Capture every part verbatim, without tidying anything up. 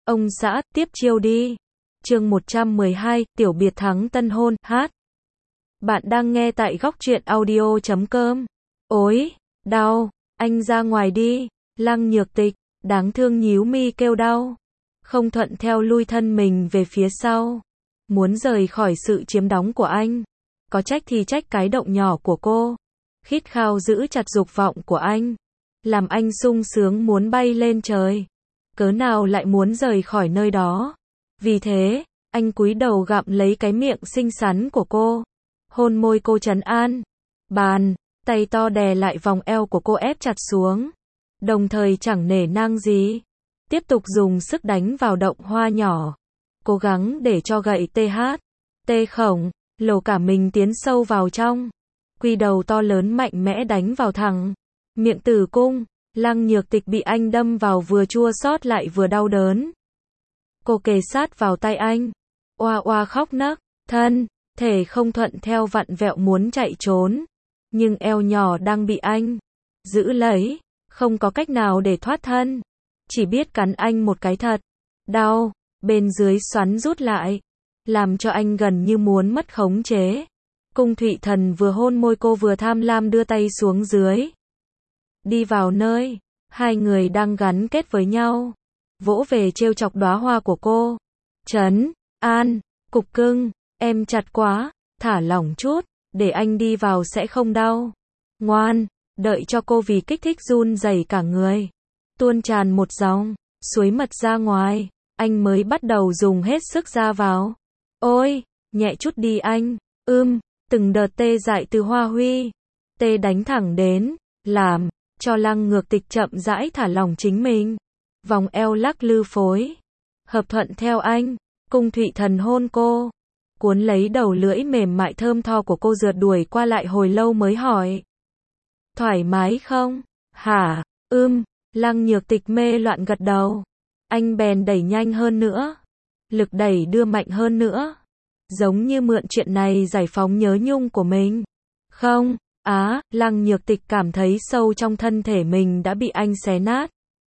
Ông xã, tiếp chiêu đi. Chương một trăm mười hai, tiểu biệt thắng tân hôn, hát. Bạn đang nghe tại góc truyện audio chấm com. Ối, đau, anh ra ngoài đi. Lăng Nhược Tịch, đáng thương nhíu mi kêu đau. Không thuận theo lui thân mình về phía sau. Muốn rời khỏi sự chiếm đóng của anh. Có trách thì trách cái động nhỏ của cô. Khít khao giữ chặt dục vọng của anh. Làm anh sung sướng muốn bay lên trời. Cớ nào lại muốn rời khỏi nơi đó. Vì thế, anh cúi đầu gặm lấy cái miệng xinh xắn của cô. Hôn môi cô trấn an. Bàn, tay to đè lại vòng eo của cô ép chặt xuống. Đồng thời chẳng nể nang gì. Tiếp tục dùng sức đánh vào động hoa nhỏ. Cố gắng để cho gậy tê hát. Tê khổng, lồ cả mình tiến sâu vào trong. Quy đầu to lớn mạnh mẽ đánh vào thẳng. Miệng tử cung. Lăng Nhược Tịch bị anh đâm vào vừa chua xót lại vừa đau đớn. Cô kề sát vào tay anh. Oa oa khóc nấc. Thân, thể không thuận theo vặn vẹo muốn chạy trốn. Nhưng eo nhỏ đang bị anh giữ lấy. Không có cách nào để thoát thân. Chỉ biết cắn anh một cái thật. Đau. Bên dưới xoắn rút lại. Làm cho anh gần như muốn mất khống chế. Cung Thụy Thần vừa hôn môi cô vừa tham lam đưa tay xuống dưới. Đi vào nơi hai người đang gắn kết với nhau. Vỗ về trêu chọc đóa hoa của cô. Trấn an, cục cưng, em chặt quá, thả lỏng chút, để anh đi vào sẽ không đau. Ngoan, đợi cho cô vì kích thích run rẩy cả người. Tuôn tràn một dòng suối mật ra ngoài, anh mới bắt đầu dùng hết sức ra vào. Ôi, nhẹ chút đi anh. Ưm, từng đợt tê dại từ hoa huy. Tê đánh thẳng đến, làm cho Lăng Nhược Tịch chậm rãi thả lỏng chính mình. Vòng eo lắc lư phối. Hợp thuận theo anh. Cung Thụy Thần hôn cô. Cuốn lấy đầu lưỡi mềm mại thơm tho của cô rượt đuổi qua lại hồi lâu mới hỏi. Thoải mái không? Hả? Ưm. Lăng Nhược Tịch mê loạn gật đầu. Anh bèn đẩy nhanh hơn nữa. Lực đẩy đưa mạnh hơn nữa. Giống như mượn chuyện này giải phóng nhớ nhung của mình. Không. Á, Lăng Nhược Tịch cảm thấy sâu trong thân thể mình đã bị anh xé nát.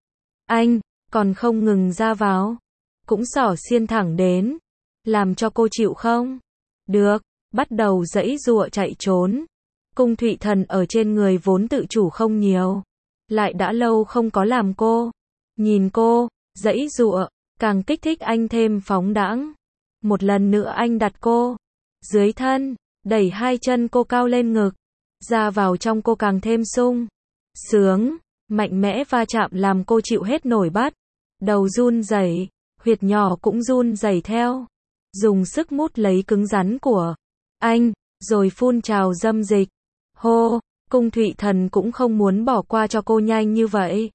Anh, còn không ngừng ra vào. Cũng xỏ xiên thẳng đến. Làm cho cô chịu không? Được, bắt đầu giãy giụa chạy trốn. Cung Thụy Thần ở trên người vốn tự chủ không nhiều. Lại đã lâu không có làm cô. Nhìn cô, giãy giụa, càng kích thích anh thêm phóng đãng. Một lần nữa anh đặt cô dưới thân, đẩy hai chân cô cao lên ngực. Ra vào trong cô càng thêm sung sướng, mạnh mẽ va chạm làm cô chịu hết nổi bắt. Đầu run rẩy, huyệt nhỏ cũng run rẩy theo. Dùng sức mút lấy cứng rắn của anh, rồi phun trào dâm dịch. Hô, Cung Thụy Thần cũng không muốn bỏ qua cho cô nhanh như vậy.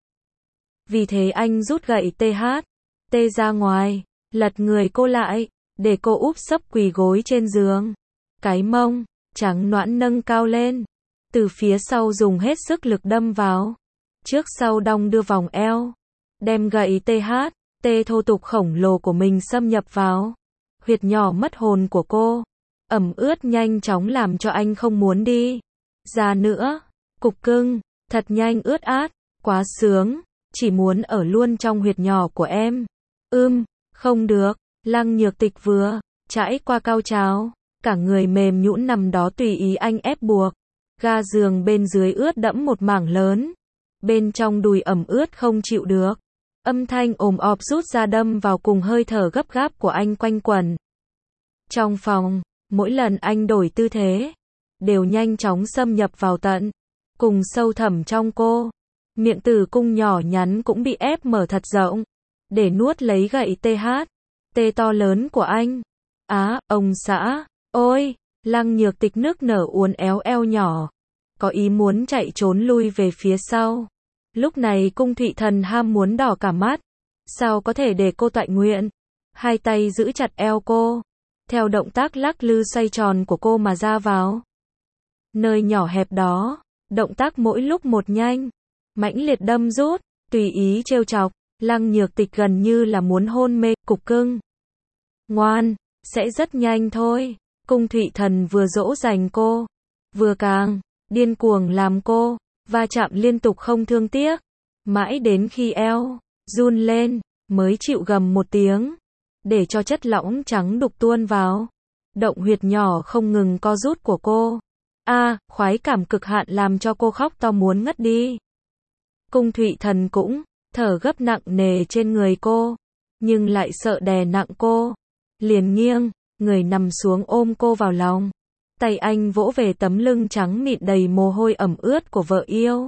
Vì thế anh rút gậy tê hát, tê ra ngoài, lật người cô lại, để cô úp sấp quỳ gối trên giường. Cái mông trắng nõn nâng cao lên. Từ phía sau dùng hết sức lực đâm vào. Trước sau đong đưa vòng eo. Đem gậy tê hát, tê thô tục khổng lồ của mình xâm nhập vào. Huyệt nhỏ mất hồn của cô. Ẩm ướt nhanh chóng làm cho anh không muốn đi ra nữa. Cục cưng, thật nhanh ướt át, quá sướng. Chỉ muốn ở luôn trong huyệt nhỏ của em. Ưm, không được. Lăng Nhược Tịch vừa trải qua cao trào. Cả người mềm nhũn nằm đó tùy ý anh ép buộc. Ga giường bên dưới ướt đẫm một mảng lớn. Bên trong đùi ẩm ướt không chịu được. Âm thanh ồm ọp rút ra đâm vào cùng hơi thở gấp gáp của anh quanh quẩn. Trong phòng, mỗi lần anh đổi tư thế, đều nhanh chóng xâm nhập vào tận cùng sâu thẳm trong cô. Miệng tử cung nhỏ nhắn cũng bị ép mở thật rộng, để nuốt lấy gậy tê hát, tê to lớn của anh. Á, ông xã, ôi, Lăng Nhược Tịch nước nở uốn éo eo nhỏ. Có ý muốn chạy trốn lui về phía sau. Lúc này Cung Thụy Thần ham muốn đỏ cả mắt. Sao có thể để cô toại nguyện. Hai tay giữ chặt eo cô. Theo động tác lắc lư xoay tròn của cô mà ra vào. Nơi nhỏ hẹp đó. Động tác mỗi lúc một nhanh. Mãnh liệt đâm rút. Tùy ý trêu chọc. Lăng Nhược Tịch gần như là muốn hôn mê. Cục cưng. Ngoan. Sẽ rất nhanh thôi. Cung Thụy Thần vừa dỗ dành cô. Vừa càng điên cuồng làm cô va chạm liên tục không thương tiếc. Mãi đến khi eo run lên, mới chịu gầm một tiếng, để cho chất lỏng trắng đục tuôn vào. Động huyệt nhỏ không ngừng co rút của cô. A, à, khoái cảm cực hạn làm cho cô khóc to muốn ngất đi. Cung Thụy Thần cũng thở gấp nặng nề trên người cô, nhưng lại sợ đè nặng cô, liền nghiêng người nằm xuống ôm cô vào lòng. Tay anh vỗ về tấm lưng trắng mịn đầy mồ hôi ẩm ướt của vợ yêu.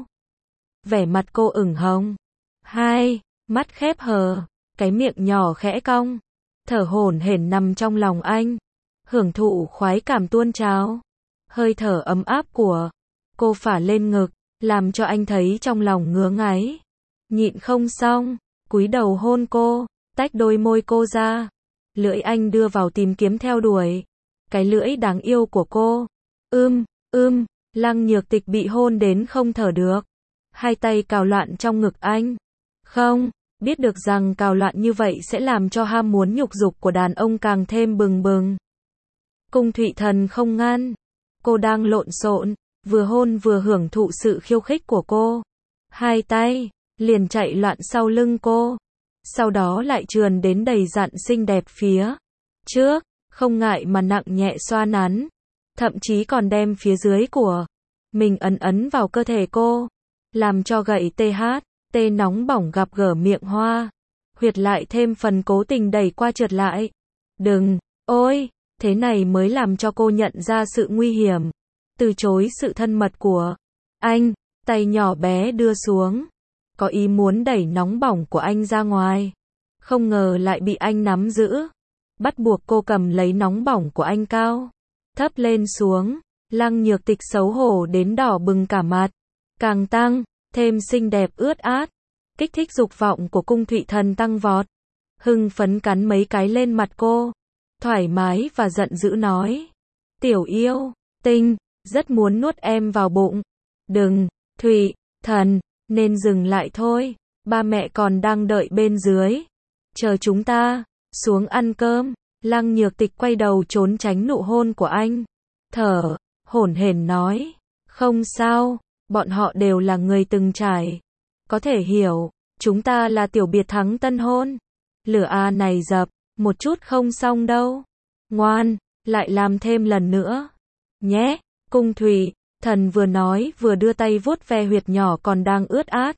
Vẻ mặt cô ửng hồng, hai mắt khép hờ, cái miệng nhỏ khẽ cong, thở hổn hển nằm trong lòng anh, hưởng thụ khoái cảm tuôn trào. Hơi thở ấm áp của cô phả lên ngực, làm cho anh thấy trong lòng ngứa ngáy. Nhịn không xong, cúi đầu hôn cô, tách đôi môi cô ra. Lưỡi anh đưa vào tìm kiếm theo đuổi cái lưỡi đáng yêu của cô. Ưm, ưm, Lăng Nhược Tịch bị hôn đến không thở được. Hai tay cào loạn trong ngực anh. Không, biết được rằng cào loạn như vậy sẽ làm cho ham muốn nhục dục của đàn ông càng thêm bừng bừng. Cung Thụy Thần không ngăn. Cô đang lộn xộn, vừa hôn vừa hưởng thụ sự khiêu khích của cô. Hai tay liền chạy loạn sau lưng cô, sau đó lại trườn đến đầy dặn xinh đẹp phía trước, không ngại mà nặng nhẹ xoa nắn, thậm chí còn đem phía dưới của mình ấn ấn vào cơ thể cô, làm cho gậy tê hát, tê nóng bỏng gặp gỡ miệng hoa, huyệt lại thêm phần cố tình đẩy qua trượt lại. Đừng, ôi, thế này mới làm cho cô nhận ra sự nguy hiểm, từ chối sự thân mật của anh, tay nhỏ bé đưa xuống, có ý muốn đẩy nóng bỏng của anh ra ngoài, không ngờ lại bị anh nắm giữ, bắt buộc cô cầm lấy nóng bỏng của anh cao, thấp lên xuống. Lăng Nhược Tịch xấu hổ đến đỏ bừng cả mặt, càng tăng thêm xinh đẹp ướt át, kích thích dục vọng của Cung Thụy Thần tăng vọt, hưng phấn cắn mấy cái lên mặt cô, thoải mái và giận dữ nói: "Tiểu yêu tinh, rất muốn nuốt em vào bụng." "Đừng, Thụy Thần, nên dừng lại thôi, ba mẹ còn đang đợi bên dưới, chờ chúng ta xuống ăn cơm." Lăng Nhược Tịch quay đầu trốn tránh nụ hôn của anh, thở hổn hển nói: "Không sao, bọn họ đều là người từng trải, có thể hiểu, chúng ta là tiểu biệt thắng tân hôn, lửa a này dập một chút không xong đâu, ngoan, lại làm thêm lần nữa nhé." Cung Thụy Thần vừa nói vừa đưa tay vuốt ve huyệt nhỏ còn đang ướt át,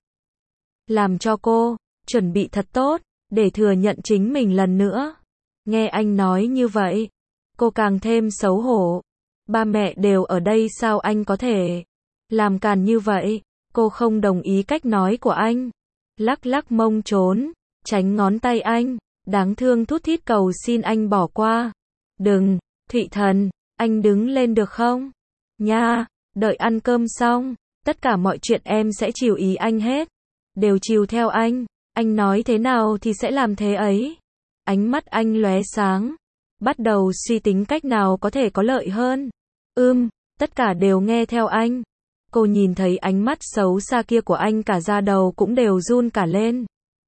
làm cho cô chuẩn bị thật tốt để thừa nhận chính mình lần nữa. Nghe anh nói như vậy, cô càng thêm xấu hổ. Ba mẹ đều ở đây, sao anh có thể làm càn như vậy? Cô không đồng ý cách nói của anh, lắc lắc mông trốn tránh ngón tay anh, đáng thương thút thít cầu xin anh bỏ qua. "Đừng, Thụy Thần, anh đứng lên được không? Nha, đợi ăn cơm xong, tất cả mọi chuyện em sẽ chiều ý anh hết, đều chiều theo anh, anh nói thế nào thì sẽ làm thế ấy." Ánh mắt anh lóe sáng, bắt đầu suy tính cách nào có thể có lợi hơn. Ưm, tất cả đều nghe theo anh. Cô nhìn thấy ánh mắt xấu xa kia của anh, cả da đầu cũng đều run cả lên.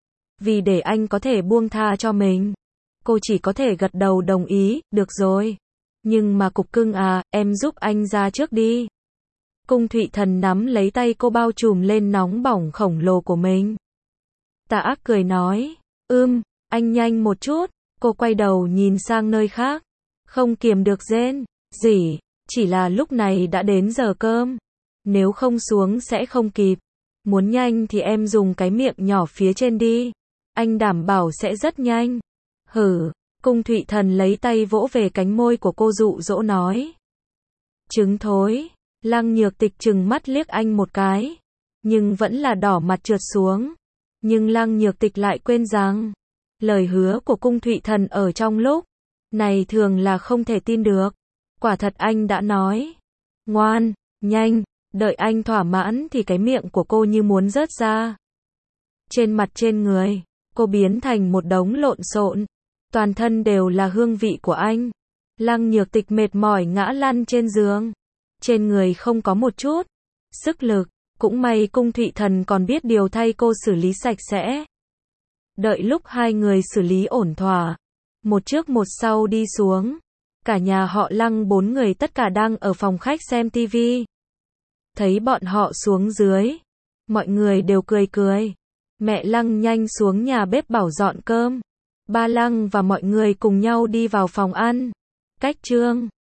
Vì để anh có thể buông tha cho mình, cô chỉ có thể gật đầu đồng ý. "Được rồi, nhưng mà cục cưng à, em giúp anh ra trước đi." Cung Thụy Thần nắm lấy tay cô bao trùm lên nóng bỏng khổng lồ của mình. Tà ác cười nói: "Ưm, anh nhanh một chút." Cô quay đầu nhìn sang nơi khác, không kiềm được rên rỉ, chỉ là lúc này đã đến giờ cơm, nếu không xuống sẽ không kịp. "Muốn nhanh thì em dùng cái miệng nhỏ phía trên đi, anh đảm bảo sẽ rất nhanh." "Hử." Cung Thụy Thần lấy tay vỗ về cánh môi của cô dụ dỗ nói: "Trứng thối." Lăng Nhược Tịch trừng mắt liếc anh một cái, nhưng vẫn là đỏ mặt trượt xuống. Nhưng Lăng Nhược Tịch lại quên rằng lời hứa của Cung Thụy Thần ở trong lúc này thường là không thể tin được. Quả thật anh đã nói: "Ngoan, nhanh, đợi anh thỏa mãn." Thì cái miệng của cô như muốn rớt ra. Trên mặt trên người, cô biến thành một đống lộn xộn, toàn thân đều là hương vị của anh. Lăng Nhược Tịch mệt mỏi ngã lăn trên giường, trên người không có một chút sức lực, cũng may Cung Thụy Thần còn biết điều thay cô xử lý sạch sẽ. Đợi lúc hai người xử lý ổn thỏa, một trước một sau đi xuống, cả nhà họ Lăng bốn người tất cả đang ở phòng khách xem tivi. Thấy bọn họ xuống dưới, mọi người đều cười cười, Mẹ Lăng nhanh xuống nhà bếp bảo dọn cơm. Ba Lăng và mọi người cùng nhau đi vào phòng ăn. Cách Trương